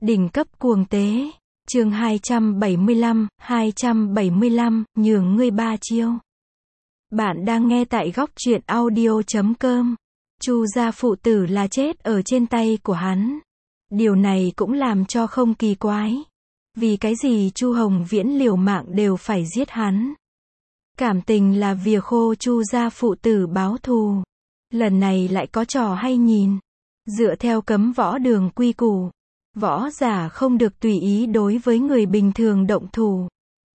Đỉnh cấp cuồng tế. Chương 275, nhường ngươi 3 chiêu. Bạn đang nghe tại góc truyện audio.com. Chu gia phụ tử là chết ở trên tay của hắn. Điều này cũng làm cho không kỳ quái. Vì cái gì Chu Hồng Viễn liều mạng đều phải giết hắn. Cảm tình là việc khô Chu gia phụ tử báo thù. Lần này lại có trò hay nhìn. Dựa theo cấm võ đường quy củ, võ giả không được tùy ý đối với người bình thường động thủ.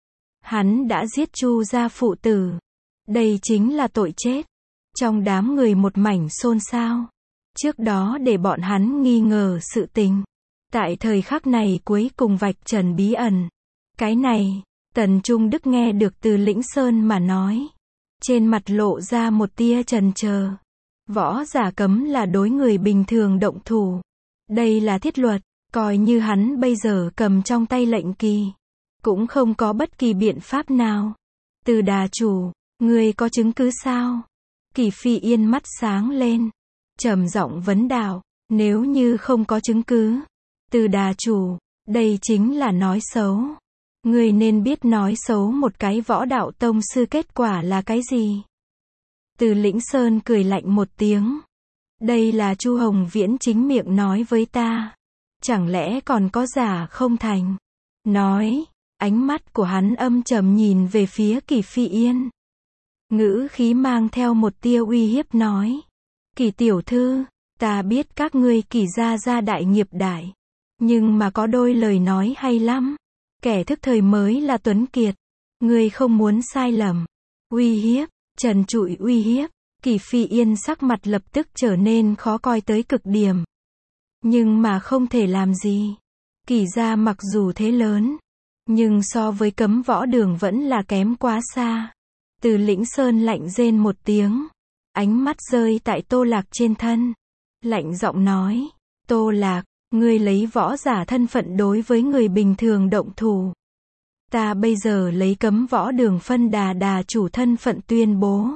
Hắn đã giết Chu gia phụ tử. Đây chính là tội chết. Trong đám người một mảnh xôn xao. Trước đó để bọn hắn nghi ngờ sự tình. Tại thời khắc này cuối cùng vạch trần bí ẩn. Cái này, Tần Trung Đức nghe được từ Lĩnh Sơn mà nói. Trên mặt lộ ra một tia chần chờ. Võ giả cấm là đối người bình thường động thủ. Đây là thiết luật, coi như hắn bây giờ cầm trong tay lệnh kỳ. Cũng không có bất kỳ biện pháp nào. Từ đà chủ, ngươi có chứng cứ sao? Kỳ Phi Yên mắt sáng lên. Trầm giọng vấn đạo, nếu như không có chứng cứ. Từ đà chủ, đây chính là nói xấu. Ngươi nên biết nói xấu một cái võ đạo tông sư kết quả là cái gì. Từ Lĩnh Sơn cười lạnh một tiếng. Đây là Chu Hồng Viễn chính miệng nói với ta. Chẳng lẽ còn có giả không thành? Nói, ánh mắt của hắn âm trầm nhìn về phía Kỳ Phi Yên. Ngữ khí mang theo một tia uy hiếp nói. Kỳ tiểu thư, ta biết các ngươi Kỳ gia đại nghiệp đại. Nhưng mà có đôi lời nói hay lắm. Kẻ thức thời mới là tuấn kiệt. Ngươi không muốn sai lầm. Uy hiếp. Trần trụi uy hiếp, Kỳ Phi Yên sắc mặt lập tức trở nên khó coi tới cực điểm. Nhưng mà không thể làm gì. Kỳ gia mặc dù thế lớn, nhưng so với cấm võ đường vẫn là kém quá xa. Từ Lĩnh Sơn lạnh rên một tiếng, ánh mắt rơi tại Tô Lạc trên thân. Lạnh giọng nói, Tô Lạc, ngươi lấy võ giả thân phận đối với người bình thường động thủ. Ta bây giờ lấy cấm võ đường phân đà chủ thân phận tuyên bố.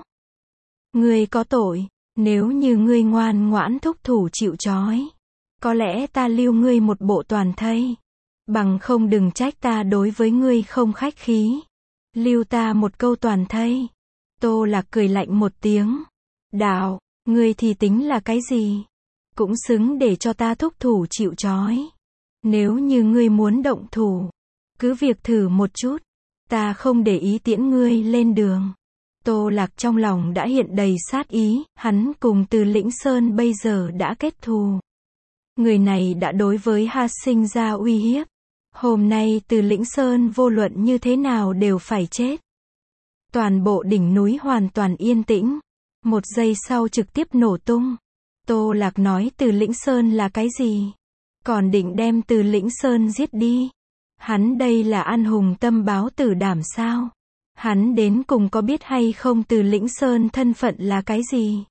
Ngươi có tội, nếu như ngươi ngoan ngoãn thúc thủ chịu trói. Có lẽ ta lưu ngươi một bộ toàn thây. Bằng không đừng trách ta đối với ngươi không khách khí. Lưu ta một câu toàn thây. Tô Lạc cười lạnh một tiếng. Đạo, ngươi thì tính là cái gì? Cũng xứng để cho ta thúc thủ chịu trói. Nếu như ngươi muốn động thủ, cứ việc thử một chút, ta không để ý tiễn ngươi lên đường. Tô Lạc trong lòng đã hiện đầy sát ý, hắn cùng Từ Lĩnh Sơn bây giờ đã kết thù. Người này đã đối với hắn sinh ra uy hiếp. Hôm nay Từ Lĩnh Sơn vô luận như thế nào đều phải chết. Toàn bộ đỉnh núi hoàn toàn yên tĩnh. Một giây sau trực tiếp nổ tung. Tô Lạc nói Từ Lĩnh Sơn là cái gì? Còn định đem Từ Lĩnh Sơn giết đi. Hắn đây là ăn hùng tâm báo tử đảm sao? Hắn đến cùng có biết hay không Từ Lĩnh Sơn thân phận là cái gì?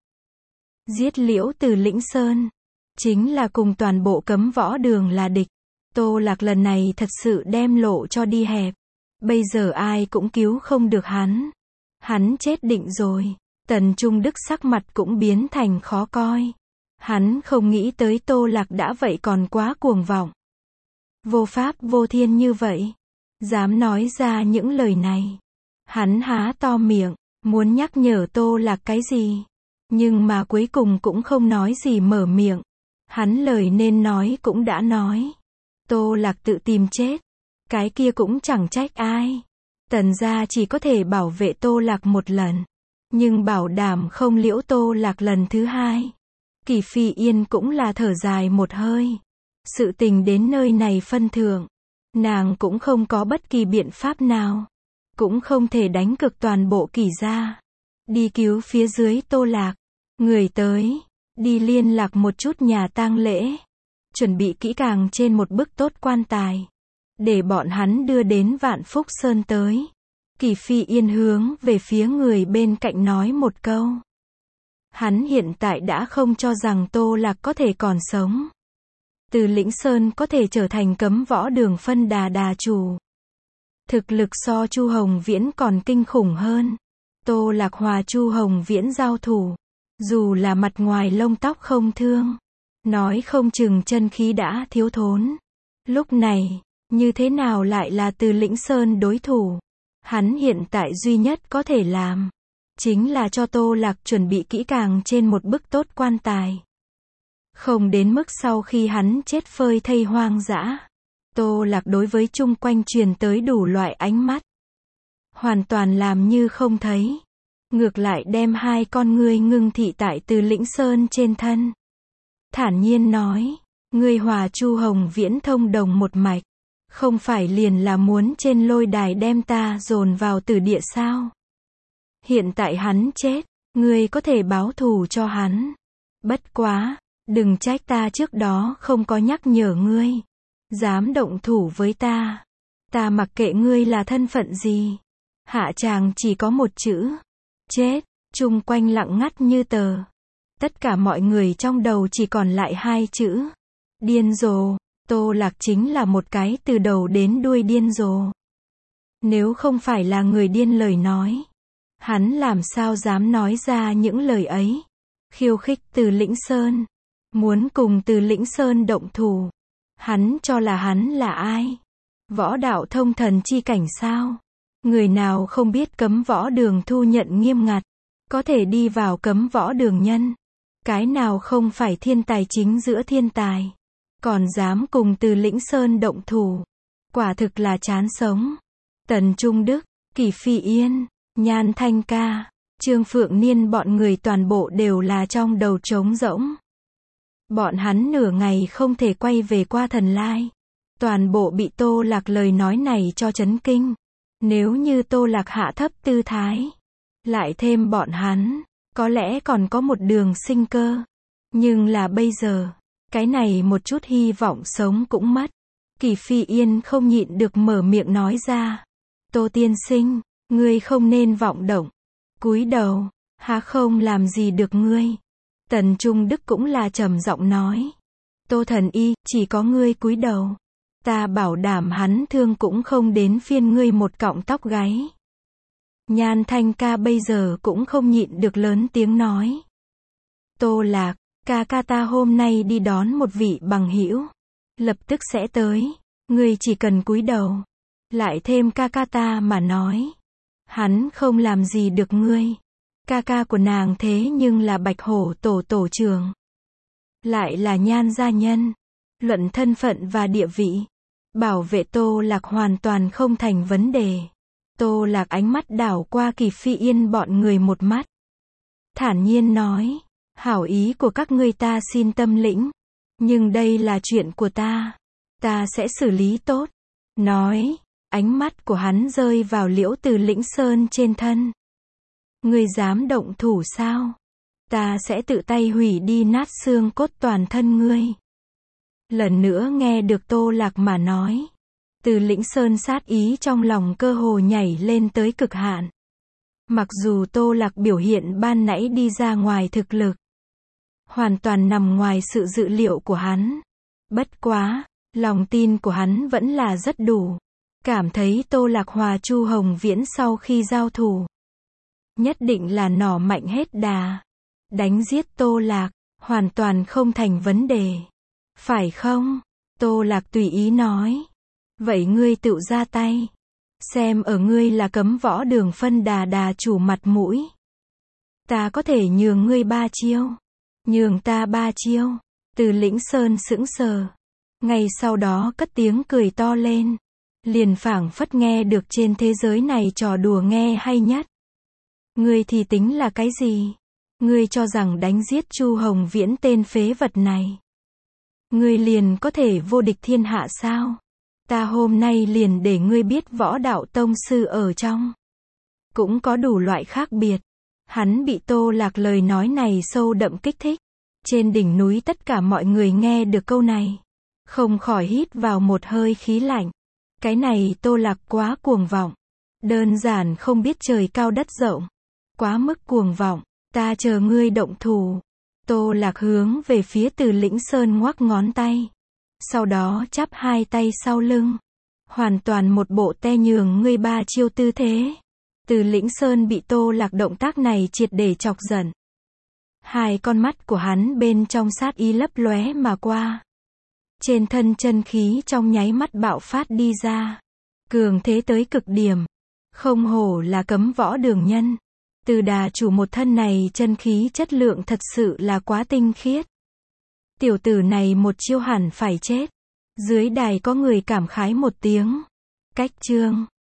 Giết liễu Từ Lĩnh Sơn, chính là cùng toàn bộ cấm võ đường là địch. Tô Lạc lần này thật sự đem lộ cho đi hẹp. Bây giờ ai cũng cứu không được hắn. Hắn chết định rồi. Tần Trung Đức sắc mặt cũng biến thành khó coi. Hắn không nghĩ tới Tô Lạc đã vậy còn quá cuồng vọng. Vô pháp vô thiên như vậy. Dám nói ra những lời này. Hắn há to miệng, muốn nhắc nhở Tô Lạc cái gì. Nhưng mà cuối cùng cũng không nói gì mở miệng. Hắn lời nên nói cũng đã nói. Tô Lạc tự tìm chết. Cái kia cũng chẳng trách ai. Tần gia chỉ có thể bảo vệ Tô Lạc một lần. Nhưng bảo đảm không liễu Tô Lạc lần thứ hai. Kỳ Phi Yên cũng là thở dài một hơi. Sự tình đến nơi này phân thượng. Nàng cũng không có bất kỳ biện pháp nào. Cũng không thể đánh cực toàn bộ Kỳ gia. Đi cứu phía dưới Tô Lạc. Người tới. Đi liên lạc một chút nhà tang lễ. Chuẩn bị kỹ càng trên một bức tốt quan tài. Để bọn hắn đưa đến Vạn Phúc Sơn tới. Kỳ Phi Yên hướng về phía người bên cạnh nói một câu. Hắn hiện tại đã không cho rằng Tô Lạc có thể còn sống. Từ Lĩnh Sơn có thể trở thành cấm võ đường phân đà chủ. Thực lực so Chu Hồng Viễn còn kinh khủng hơn. Tô Lạc hòa Chu Hồng Viễn giao thủ. Dù là mặt ngoài lông tóc không thương. Nói không chừng chân khí đã thiếu thốn. Lúc này, như thế nào lại là Từ Lĩnh Sơn đối thủ? Hắn hiện tại duy nhất có thể làm, chính là cho Tô Lạc chuẩn bị kỹ càng trên một bức tốt quan tài. Không đến mức sau khi hắn chết phơi thây hoang dã. Tô Lạc đối với chung quanh truyền tới đủ loại ánh mắt. Hoàn toàn làm như không thấy. Ngược lại đem hai con ngươi ngưng thị tại Từ Lĩnh Sơn trên thân. Thản nhiên nói, ngươi hòa Chu Hồng Viễn thông đồng một mạch. Không phải liền là muốn trên lôi đài đem ta dồn vào tử địa sao? Hiện tại hắn chết, ngươi có thể báo thù cho hắn. Bất quá, đừng trách ta trước đó không có nhắc nhở ngươi. Dám động thủ với ta. Ta mặc kệ ngươi là thân phận gì. Hạ tràng chỉ có một chữ. Chết. Chung quanh lặng ngắt như tờ. Tất cả mọi người trong đầu chỉ còn lại hai chữ. Điên rồ. Tô Lạc chính là một cái từ đầu đến đuôi điên rồ. Nếu không phải là người điên lời nói, hắn làm sao dám nói ra những lời ấy. Khiêu khích Từ Lĩnh Sơn. Muốn cùng Từ Lĩnh Sơn động thủ. Hắn cho là hắn là ai? Võ đạo thông thần chi cảnh sao? Người nào không biết cấm võ đường thu nhận nghiêm ngặt, có thể đi vào cấm võ đường nhân. Cái nào không phải thiên tài chính giữa thiên tài, còn dám cùng Từ Lĩnh Sơn động thủ. Quả thực là chán sống. Tần Trung Đức, Kỷ Phi Yên, Nhan Thanh Ca, Trương Phượng Niên bọn người toàn bộ đều là trong đầu trống rỗng. Bọn hắn nửa ngày không thể quay về qua thần lai. Toàn bộ bị Tô Lạc lời nói này cho chấn kinh. Nếu như Tô Lạc hạ thấp tư thái, lại thêm bọn hắn, có lẽ còn có một đường sinh cơ. Nhưng là bây giờ, cái này một chút hy vọng sống cũng mất. Kỷ Phi Yên không nhịn được mở miệng nói ra. Tô tiên sinh, ngươi không nên vọng động. Cúi đầu, há không làm gì được ngươi. Tần Trung Đức cũng là trầm giọng nói. Tô thần y, chỉ có ngươi cúi đầu. Ta bảo đảm hắn thương cũng không đến phiên ngươi một cọng tóc gáy. Nhan Thanh Ca bây giờ cũng không nhịn được lớn tiếng nói. Tô Lạc, ca ca ta hôm nay đi đón một vị bằng hữu. Lập tức sẽ tới. Ngươi chỉ cần cúi đầu. Lại thêm ca ca ta mà nói. Hắn không làm gì được ngươi. Ca ca của nàng thế nhưng là Bạch Hổ tổ trưởng. Lại là Nhan gia nhân. Luận thân phận và địa vị. Bảo vệ Tô Lạc hoàn toàn không thành vấn đề. Tô Lạc ánh mắt đảo qua Kỷ Phi Yên bọn người một mắt. Thản nhiên nói. Hảo ý của các ngươi ta xin tâm lĩnh. Nhưng đây là chuyện của ta. Ta sẽ xử lý tốt. Nói. Ánh mắt của hắn rơi vào Liễu Từ Lĩnh Sơn trên thân. Ngươi dám động thủ sao? Ta sẽ tự tay hủy đi nát xương cốt toàn thân ngươi. Lần nữa nghe được Tô Lạc mà nói. Từ Lĩnh Sơn sát ý trong lòng cơ hồ nhảy lên tới cực hạn. Mặc dù Tô Lạc biểu hiện ban nãy đi ra ngoài thực lực. Hoàn toàn nằm ngoài sự dự liệu của hắn. Bất quá, lòng tin của hắn vẫn là rất đủ. Cảm thấy Tô Lạc hòa Chu Hồng Viễn sau khi giao thủ. Nhất định là nỏ mạnh hết đà. Đánh giết Tô Lạc, hoàn toàn không thành vấn đề. Phải không? Tô Lạc tùy ý nói. Vậy ngươi tự ra tay. Xem ở ngươi là cấm võ đường phân đà chủ mặt mũi. Ta có thể nhường ngươi 3 chiêu. Nhường ta 3 chiêu. Từ Lĩnh Sơn sững sờ. Ngay sau đó cất tiếng cười to lên. Liền phảng phất nghe được trên thế giới này trò đùa nghe hay nhất. Ngươi thì tính là cái gì? Ngươi cho rằng đánh giết Chu Hồng Viễn tên phế vật này. Ngươi liền có thể vô địch thiên hạ sao? Ta hôm nay liền để ngươi biết võ đạo tông sư ở trong. Cũng có đủ loại khác biệt. Hắn bị Tô Lạc lời nói này sâu đậm kích thích. Trên đỉnh núi tất cả mọi người nghe được câu này. Không khỏi hít vào một hơi khí lạnh. Cái này Tô Lạc quá cuồng vọng. Đơn giản không biết trời cao đất rộng. Quá mức cuồng vọng. Ta chờ ngươi động thủ. Tô Lạc hướng về phía Từ Lĩnh Sơn ngoắc ngón tay. Sau đó chắp hai tay sau lưng. Hoàn toàn một bộ te nhường ngươi 3 chiêu tư thế. Từ Lĩnh Sơn bị Tô Lạc động tác này triệt để chọc giận. Hai con mắt của hắn bên trong sát ý lấp lóe mà qua. Trên thân chân khí trong nháy mắt bạo phát đi ra. Cường thế tới cực điểm. Không hổ là cấm võ đường nhân. Từ đà chủ một thân này chân khí chất lượng thật sự là quá tinh khiết. Tiểu tử này một chiêu hẳn phải chết. Dưới đài có người cảm khái một tiếng. Cách chương.